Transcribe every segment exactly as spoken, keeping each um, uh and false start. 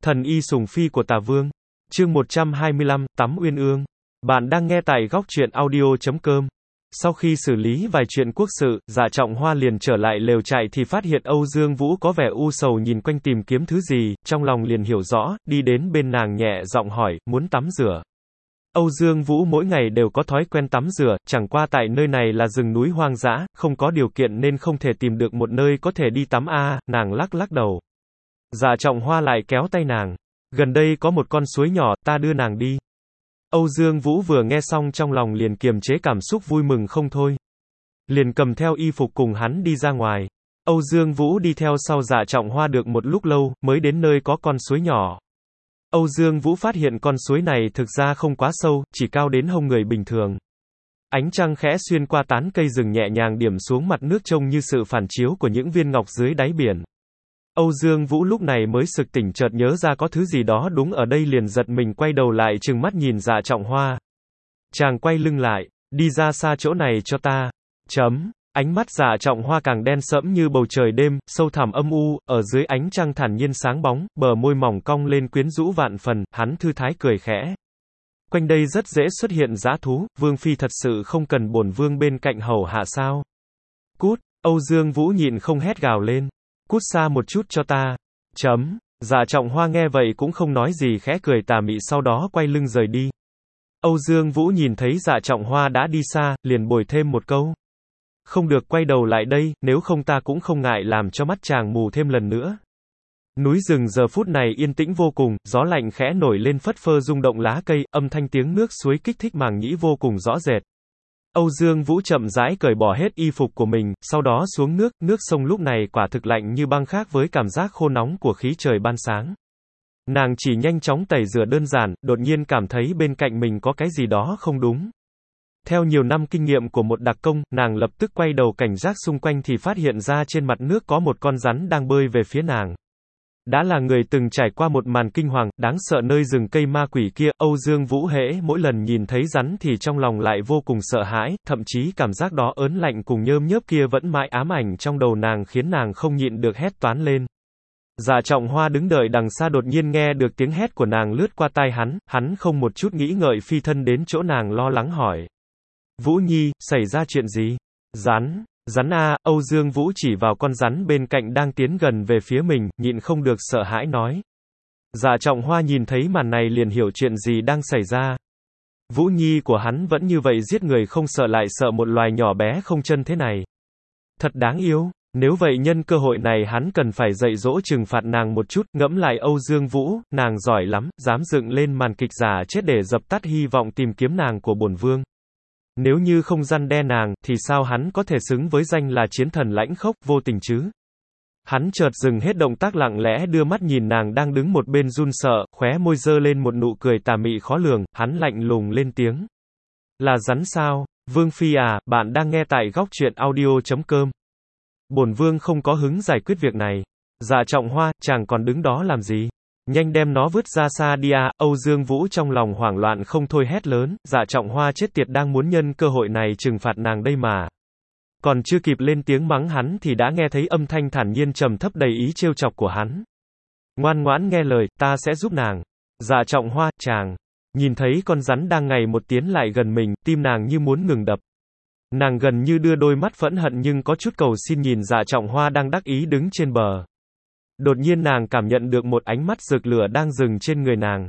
Thần y sùng phi của Tà Vương. Chương một trăm hai mươi lăm, Tắm Uyên Ương. Bạn đang nghe tại góc truyện audio chấm com. Sau khi xử lý vài chuyện quốc sự, Dạ Trọng Hoa liền trở lại lều trại thì phát hiện Âu Dương Vũ có vẻ u sầu nhìn quanh tìm kiếm thứ gì, trong lòng liền hiểu rõ, đi đến bên nàng nhẹ giọng hỏi, muốn tắm rửa. Âu Dương Vũ mỗi ngày đều có thói quen tắm rửa, chẳng qua tại nơi này là rừng núi hoang dã, không có điều kiện nên không thể tìm được một nơi có thể đi tắm a, à, nàng lắc lắc đầu. Dạ Trọng Hoa lại kéo tay nàng. Gần đây có một con suối nhỏ, ta đưa nàng đi. Âu Dương Vũ vừa nghe xong trong lòng liền kiềm chế cảm xúc vui mừng không thôi. Liền cầm theo y phục cùng hắn đi ra ngoài. Âu Dương Vũ đi theo sau Dạ Trọng Hoa được một lúc lâu, mới đến nơi có con suối nhỏ. Âu Dương Vũ phát hiện con suối này thực ra không quá sâu, chỉ cao đến hông người bình thường. Ánh trăng khẽ xuyên qua tán cây rừng nhẹ nhàng điểm xuống mặt nước trông như sự phản chiếu của những viên ngọc dưới đáy biển. Âu Dương Vũ lúc này mới sực tỉnh chợt nhớ ra có thứ gì đó đúng ở đây liền giật mình quay đầu lại trừng mắt nhìn Dạ Trọng Hoa. Chàng quay lưng lại, đi ra xa chỗ này cho ta. Chấm. Ánh mắt Dạ Trọng Hoa càng đen sẫm như bầu trời đêm, sâu thẳm âm u, ở dưới ánh trăng thản nhiên sáng bóng, bờ môi mỏng cong lên quyến rũ vạn phần, hắn thư thái cười khẽ. Quanh đây rất dễ xuất hiện dã thú, Vương Phi thật sự không cần bổn Vương bên cạnh hầu hạ sao. Cút, Âu Dương Vũ nhịn không hét gào lên. Cút xa một chút cho ta. Chấm. Dạ Trọng Hoa nghe vậy cũng không nói gì khẽ cười tà mị sau đó quay lưng rời đi. Âu Dương Vũ nhìn thấy Dạ Trọng Hoa đã đi xa, liền bồi thêm một câu. Không được quay đầu lại đây, nếu không ta cũng không ngại làm cho mắt chàng mù thêm lần nữa. Núi rừng giờ phút này yên tĩnh vô cùng, gió lạnh khẽ nổi lên phất phơ rung động lá cây, âm thanh tiếng nước suối kích thích màng nhĩ vô cùng rõ rệt. Âu Dương Vũ chậm rãi cởi bỏ hết y phục của mình, sau đó xuống nước, nước sông lúc này quả thực lạnh như băng khác với cảm giác khô nóng của khí trời ban sáng. Nàng chỉ nhanh chóng tẩy rửa đơn giản, đột nhiên cảm thấy bên cạnh mình có cái gì đó không đúng. Theo nhiều năm kinh nghiệm của một đặc công, nàng lập tức quay đầu cảnh giác xung quanh thì phát hiện ra trên mặt nước có một con rắn đang bơi về phía nàng. Đã là người từng trải qua một màn kinh hoàng, đáng sợ nơi rừng cây ma quỷ kia, Âu Dương Vũ hễ mỗi lần nhìn thấy rắn thì trong lòng lại vô cùng sợ hãi, thậm chí cảm giác đó ớn lạnh cùng nhớm nhớp kia vẫn mãi ám ảnh trong đầu nàng khiến nàng không nhịn được hét toán lên. Dạ Trọng Hoa đứng đợi đằng xa đột nhiên nghe được tiếng hét của nàng lướt qua tai hắn, hắn không một chút nghĩ ngợi phi thân đến chỗ nàng lo lắng hỏi. Vũ Nhi, xảy ra chuyện gì? Rắn. Rắn a, Âu Dương Vũ chỉ vào con rắn bên cạnh đang tiến gần về phía mình, nhịn không được sợ hãi nói. Dạ Trọng Hoa nhìn thấy màn này liền hiểu chuyện gì đang xảy ra. Vũ Nhi của hắn vẫn như vậy giết người không sợ lại sợ một loài nhỏ bé không chân thế này. Thật đáng yêu, nếu vậy nhân cơ hội này hắn cần phải dạy dỗ trừng phạt nàng một chút, ngẫm lại Âu Dương Vũ, nàng giỏi lắm, dám dựng lên màn kịch giả chết để dập tắt hy vọng tìm kiếm nàng của bổn vương. Nếu như không răn đe nàng, thì sao hắn có thể xứng với danh là chiến thần lãnh khốc, vô tình chứ? Hắn chợt dừng hết động tác lặng lẽ đưa mắt nhìn nàng đang đứng một bên run sợ, khóe môi dơ lên một nụ cười tà mị khó lường, hắn lạnh lùng lên tiếng. Là rắn sao? Vương Phi à, bạn đang nghe tại góc truyện audio chấm com. Bổn Vương không có hứng giải quyết việc này. Dạ Trọng Hoa, chàng còn đứng đó làm gì? Nhanh đem nó vứt ra xa đi à, Âu Dương Vũ trong lòng hoảng loạn không thôi hét lớn, Dạ Trọng Hoa chết tiệt đang muốn nhân cơ hội này trừng phạt nàng đây mà. Còn chưa kịp lên tiếng mắng hắn thì đã nghe thấy âm thanh thản nhiên trầm thấp đầy ý trêu chọc của hắn. Ngoan ngoãn nghe lời, ta sẽ giúp nàng. Dạ Trọng Hoa, chàng. Nhìn thấy con rắn đang ngày một tiến lại gần mình, tim nàng như muốn ngừng đập. Nàng gần như đưa đôi mắt phẫn hận nhưng có chút cầu xin nhìn Dạ Trọng Hoa đang đắc ý đứng trên bờ. Đột nhiên nàng cảm nhận được một ánh mắt rực lửa đang dừng trên người nàng.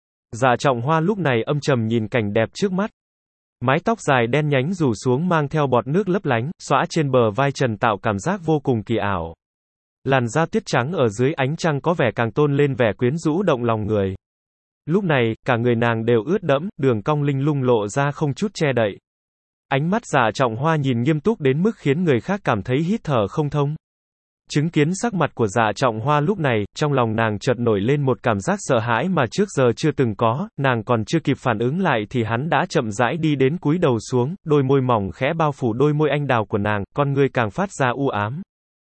Dạ Trọng Hoa lúc này âm trầm nhìn cảnh đẹp trước mắt. Mái tóc dài đen nhánh rủ xuống mang theo bọt nước lấp lánh, xõa trên bờ vai trần tạo cảm giác vô cùng kỳ ảo. Làn da tuyết trắng ở dưới ánh trăng có vẻ càng tôn lên vẻ quyến rũ động lòng người. Lúc này, cả người nàng đều ướt đẫm, đường cong linh lung lộ ra không chút che đậy. Ánh mắt Dạ Trọng Hoa nhìn nghiêm túc đến mức khiến người khác cảm thấy hít thở không thông. Chứng kiến sắc mặt của Dạ Trọng Hoa lúc này, trong lòng nàng chợt nổi lên một cảm giác sợ hãi mà trước giờ chưa từng có, nàng còn chưa kịp phản ứng lại thì hắn đã chậm rãi đi đến cúi đầu xuống, đôi môi mỏng khẽ bao phủ đôi môi anh đào của nàng, con ngươi càng phát ra u ám.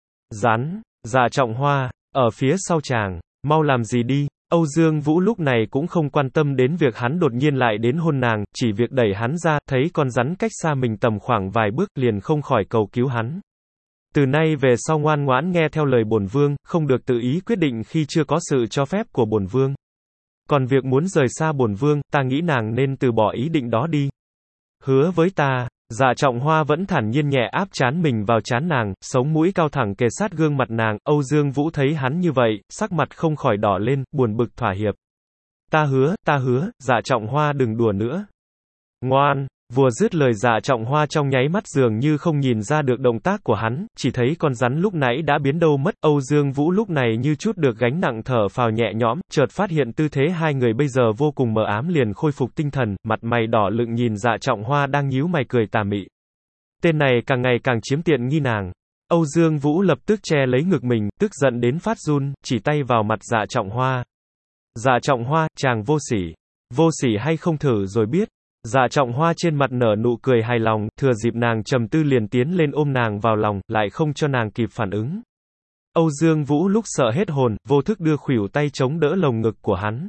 Rắn. Dạ Trọng Hoa, ở phía sau chàng, mau làm gì đi. Âu Dương Vũ lúc này cũng không quan tâm đến việc hắn đột nhiên lại đến hôn nàng, chỉ việc đẩy hắn ra, thấy con rắn cách xa mình tầm khoảng vài bước liền không khỏi cầu cứu hắn. Từ nay về sau ngoan ngoãn nghe theo lời bổn vương, không được tự ý quyết định khi chưa có sự cho phép của bổn vương. Còn việc muốn rời xa bổn vương, ta nghĩ nàng nên từ bỏ ý định đó đi. Hứa với ta. Dạ Trọng Hoa vẫn thản nhiên nhẹ áp trán mình vào trán nàng, sống mũi cao thẳng kề sát gương mặt nàng. Âu Dương Vũ thấy hắn như vậy, sắc mặt không khỏi đỏ lên, buồn bực thỏa hiệp. Ta hứa, ta hứa, Dạ Trọng Hoa đừng đùa nữa. Ngoan. Vừa dứt lời, Dạ Trọng Hoa trong nháy mắt dường như không nhìn ra được động tác của hắn, chỉ thấy con rắn lúc nãy đã biến đâu mất. Âu Dương Vũ lúc này như chút được gánh nặng thở phào nhẹ nhõm, chợt phát hiện tư thế hai người bây giờ vô cùng mờ ám liền khôi phục tinh thần, mặt mày đỏ lựng nhìn Dạ Trọng Hoa đang nhíu mày cười tà mị. Tên này càng ngày càng chiếm tiện nghi nàng. Âu Dương Vũ lập tức che lấy ngực mình, tức giận đến phát run, chỉ tay vào mặt Dạ Trọng Hoa. Dạ Trọng Hoa, chàng vô sỉ. Vô sỉ hay không thử rồi biết. Dạ Trọng Hoa trên mặt nở nụ cười hài lòng, thừa dịp nàng trầm tư liền tiến lên ôm nàng vào lòng, lại không cho nàng kịp phản ứng. Âu Dương Vũ lúc sợ hết hồn, vô thức đưa khuỷu tay chống đỡ lồng ngực của hắn.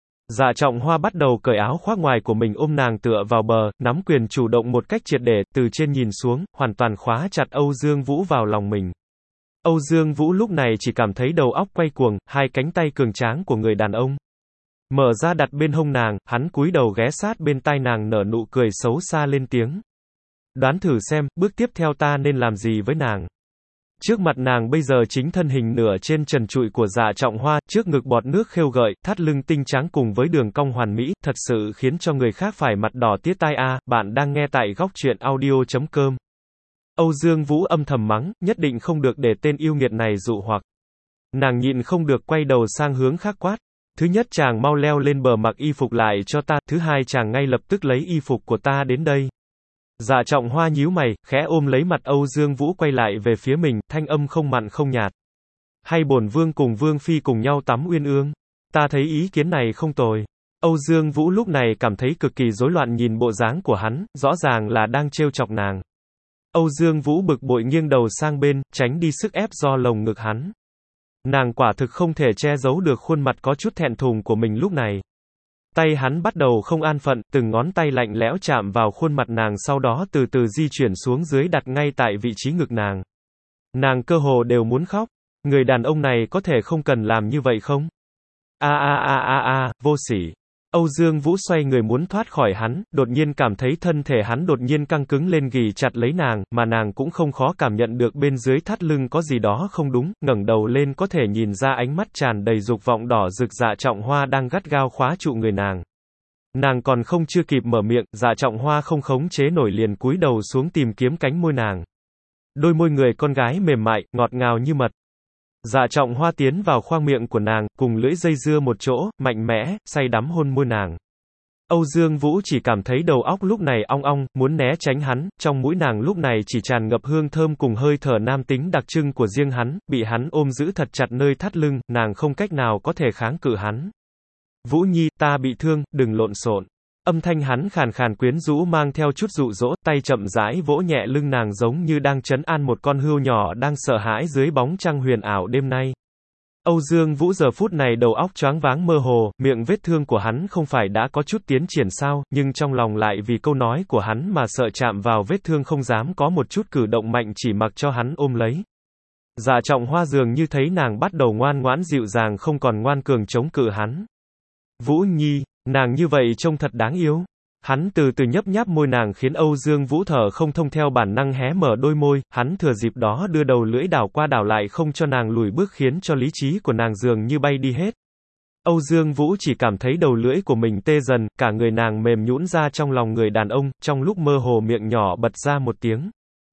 Dạ Trọng Hoa bắt đầu cởi áo khoác ngoài của mình ôm nàng tựa vào bờ, nắm quyền chủ động một cách triệt để, từ trên nhìn xuống, hoàn toàn khóa chặt Âu Dương Vũ vào lòng mình. Âu Dương Vũ lúc này chỉ cảm thấy đầu óc quay cuồng, hai cánh tay cường tráng của người đàn ông mở ra đặt bên hông nàng, hắn cúi đầu ghé sát bên tai nàng nở nụ cười xấu xa lên tiếng. Đoán thử xem, bước tiếp theo ta nên làm gì với nàng. Trước mặt nàng bây giờ chính thân hình nửa trên trần trụi của Dạ Trọng Hoa, trước ngực bọt nước khêu gợi, thắt lưng tinh trắng cùng với đường cong hoàn mỹ, thật sự khiến cho người khác phải mặt đỏ tía tai a. À, bạn đang nghe tại góc truyện audio chấm com. Âu Dương Vũ âm thầm mắng, nhất định không được để tên yêu nghiệt này dụ hoặc. Nàng nhịn không được quay đầu sang hướng khác quát. Thứ nhất, chàng mau leo lên bờ mặc y phục lại cho ta, thứ hai, chàng ngay lập tức lấy y phục của ta đến đây. Dạ Trọng Hoa nhíu mày, khẽ ôm lấy mặt Âu Dương Vũ quay lại về phía mình, thanh âm không mặn không nhạt. Hay bổn vương cùng vương phi cùng nhau tắm uyên ương? Ta thấy ý kiến này không tồi. Âu Dương Vũ lúc này cảm thấy cực kỳ rối loạn nhìn bộ dáng của hắn, rõ ràng là đang trêu chọc nàng. Âu Dương Vũ bực bội nghiêng đầu sang bên, tránh đi sức ép do lồng ngực hắn. Nàng quả thực không thể che giấu được khuôn mặt có chút thẹn thùng của mình lúc này. Tay hắn bắt đầu không an phận, từng ngón tay lạnh lẽo chạm vào khuôn mặt nàng, sau đó từ từ di chuyển xuống dưới đặt ngay tại vị trí ngực nàng. Nàng cơ hồ đều muốn khóc. Người đàn ông này có thể không cần làm như vậy không? A a a a a, vô sỉ. Âu Dương Vũ xoay người muốn thoát khỏi hắn, đột nhiên cảm thấy thân thể hắn đột nhiên căng cứng lên ghì chặt lấy nàng, mà nàng cũng không khó cảm nhận được bên dưới thắt lưng có gì đó không đúng, ngẩng đầu lên có thể nhìn ra ánh mắt tràn đầy dục vọng đỏ rực Dạ Trọng Hoa đang gắt gao khóa trụ người nàng. Nàng còn không chưa kịp mở miệng, Dạ Trọng Hoa không khống chế nổi liền cúi đầu xuống tìm kiếm cánh môi nàng. Đôi môi người con gái mềm mại, ngọt ngào như mật. Dạ Trọng Hoa tiến vào khoang miệng của nàng, cùng lưỡi dây dưa một chỗ, mạnh mẽ, say đắm hôn môi nàng. Âu Dương Vũ chỉ cảm thấy đầu óc lúc này ong ong, muốn né tránh hắn, trong mũi nàng lúc này chỉ tràn ngập hương thơm cùng hơi thở nam tính đặc trưng của riêng hắn, bị hắn ôm giữ thật chặt nơi thắt lưng, nàng không cách nào có thể kháng cự hắn. Vũ Nhi, ta bị thương, đừng lộn xộn. Âm thanh hắn khàn khàn quyến rũ mang theo chút dụ dỗ, tay chậm rãi vỗ nhẹ lưng nàng giống như đang trấn an một con hươu nhỏ đang sợ hãi dưới bóng trăng huyền ảo đêm nay. Âu Dương Vũ giờ phút này đầu óc choáng váng mơ hồ, miệng vết thương của hắn không phải đã có chút tiến triển sao, nhưng trong lòng lại vì câu nói của hắn mà sợ chạm vào vết thương không dám có một chút cử động mạnh, chỉ mặc cho hắn ôm lấy. Dạ Trọng Hoa dường như thấy nàng bắt đầu ngoan ngoãn dịu dàng, không còn ngoan cường chống cự hắn. Vũ Nhi, nàng như vậy trông thật đáng yêu. Hắn từ từ nhấp nháp môi nàng khiến Âu Dương Vũ thở không thông, theo bản năng hé mở đôi môi, hắn thừa dịp đó đưa đầu lưỡi đảo qua đảo lại không cho nàng lùi bước, khiến cho lý trí của nàng dường như bay đi hết. Âu Dương Vũ chỉ cảm thấy đầu lưỡi của mình tê dần, cả người nàng mềm nhũn ra trong lòng người đàn ông, trong lúc mơ hồ miệng nhỏ bật ra một tiếng.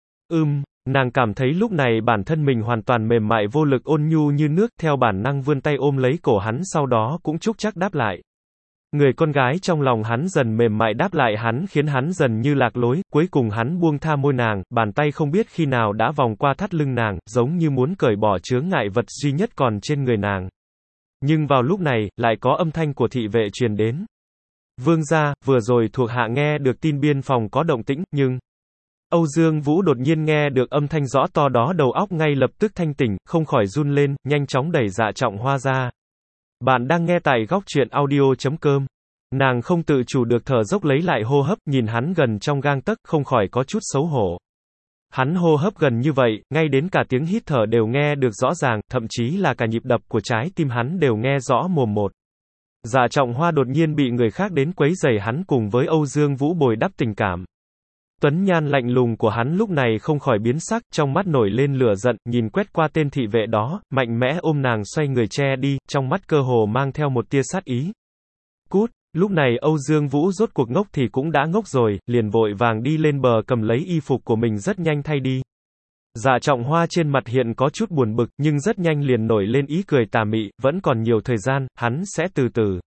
Ưm, nàng cảm thấy lúc này bản thân mình hoàn toàn mềm mại vô lực, ôn nhu như nước, theo bản năng vươn tay ôm lấy cổ hắn, sau đó cũng chúc chắc đáp lại. Người con gái trong lòng hắn dần mềm mại đáp lại hắn, khiến hắn dần như lạc lối, cuối cùng hắn buông tha môi nàng, bàn tay không biết khi nào đã vòng qua thắt lưng nàng, giống như muốn cởi bỏ chướng ngại vật duy nhất còn trên người nàng. Nhưng vào lúc này, lại có âm thanh của thị vệ truyền đến. Vương gia, vừa rồi thuộc hạ nghe được tin biên phòng có động tĩnh, nhưng... Âu Dương Vũ đột nhiên nghe được âm thanh rõ to đó, đầu óc ngay lập tức thanh tỉnh, không khỏi run lên, nhanh chóng đẩy Dạ Trọng Hoa ra. Bạn đang nghe tại góc truyện audio chấm com. Nàng không tự chủ được thở dốc lấy lại hô hấp, nhìn hắn gần trong gang tấc, không khỏi có chút xấu hổ. Hắn hô hấp gần như vậy, ngay đến cả tiếng hít thở đều nghe được rõ ràng, thậm chí là cả nhịp đập của trái tim hắn đều nghe rõ mồm một. Dạ Trọng Hoa đột nhiên bị người khác đến quấy rầy hắn cùng với Âu Dương Vũ bồi đắp tình cảm. Tuấn nhan lạnh lùng của hắn lúc này không khỏi biến sắc, trong mắt nổi lên lửa giận, nhìn quét qua tên thị vệ đó, mạnh mẽ ôm nàng xoay người che đi, trong mắt cơ hồ mang theo một tia sát ý. Cút, lúc này Âu Dương Vũ rốt cuộc ngốc thì cũng đã ngốc rồi, liền vội vàng đi lên bờ cầm lấy y phục của mình rất nhanh thay đi. Dạ Trọng Hoa trên mặt hiện có chút buồn bực, nhưng rất nhanh liền nổi lên ý cười tà mị, vẫn còn nhiều thời gian, hắn sẽ từ từ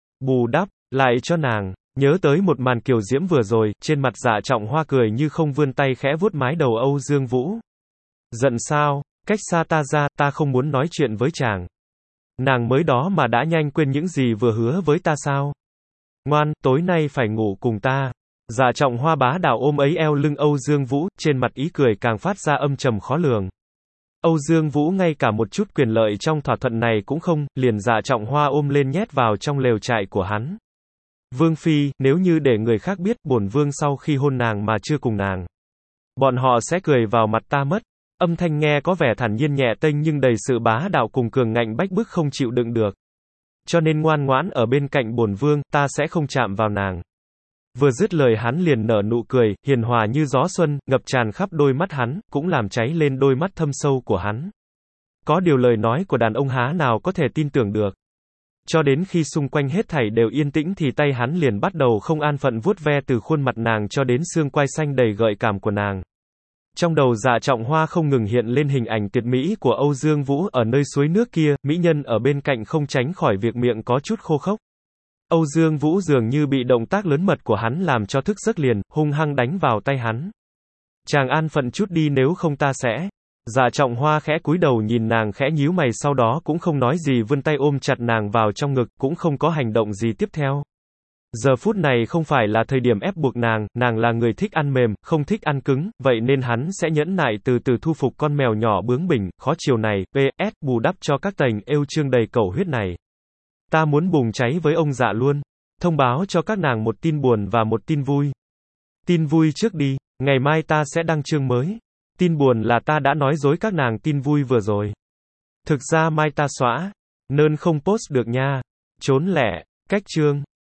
bù đắp lại cho nàng. Nhớ tới một màn kiều diễm vừa rồi, trên mặt Dạ Trọng Hoa cười như không vươn tay khẽ vuốt mái đầu Âu Dương Vũ. Giận sao, cách xa ta ra, ta không muốn nói chuyện với chàng. Nàng mới đó mà đã nhanh quên những gì vừa hứa với ta sao? Ngoan, tối nay phải ngủ cùng ta. Dạ Trọng Hoa bá đạo ôm ấy eo lưng Âu Dương Vũ, trên mặt ý cười càng phát ra âm trầm khó lường. Âu Dương Vũ ngay cả một chút quyền lợi trong thỏa thuận này cũng không, liền Dạ Trọng Hoa ôm lên nhét vào trong lều trại của hắn. Vương phi, nếu như để người khác biết, bổn vương sau khi hôn nàng mà chưa cùng nàng, bọn họ sẽ cười vào mặt ta mất. Âm thanh nghe có vẻ thản nhiên nhẹ tênh nhưng đầy sự bá đạo cùng cường ngạnh bách bức không chịu đựng được. Cho nên ngoan ngoãn ở bên cạnh bổn vương, ta sẽ không chạm vào nàng. Vừa dứt lời hắn liền nở nụ cười, hiền hòa như gió xuân, ngập tràn khắp đôi mắt hắn, cũng làm cháy lên đôi mắt thâm sâu của hắn. Có điều lời nói của đàn ông há nào có thể tin tưởng được. Cho đến khi xung quanh hết thảy đều yên tĩnh thì tay hắn liền bắt đầu không an phận vuốt ve từ khuôn mặt nàng cho đến xương quai xanh đầy gợi cảm của nàng. Trong đầu Dạ Trọng Hoa không ngừng hiện lên hình ảnh tuyệt mỹ của Âu Dương Vũ ở nơi suối nước kia, mỹ nhân ở bên cạnh không tránh khỏi việc miệng có chút khô khốc. Âu Dương Vũ dường như bị động tác lớn mật của hắn làm cho thức giấc liền, hung hăng đánh vào tay hắn. Chàng an phận chút đi nếu không ta sẽ. Dạ Trọng Hoa khẽ cúi đầu nhìn nàng khẽ nhíu mày sau đó cũng không nói gì vươn tay ôm chặt nàng vào trong ngực, cũng không có hành động gì tiếp theo. Giờ phút này không phải là thời điểm ép buộc nàng, nàng là người thích ăn mềm, không thích ăn cứng, vậy nên hắn sẽ nhẫn nại từ từ thu phục con mèo nhỏ bướng bỉnh, khó chiều này, pê ét bù đắp cho các tành êu chương đầy cẩu huyết này. Ta muốn bùng cháy với ông Dạ luôn. Thông báo cho các nàng một tin buồn và một tin vui. Tin vui trước đi, ngày mai ta sẽ đăng chương mới. Tin buồn là ta đã nói dối các nàng tin vui vừa rồi. Thực ra mai ta xóa. Nên không post được nha. Trốn lẻ, cách chương.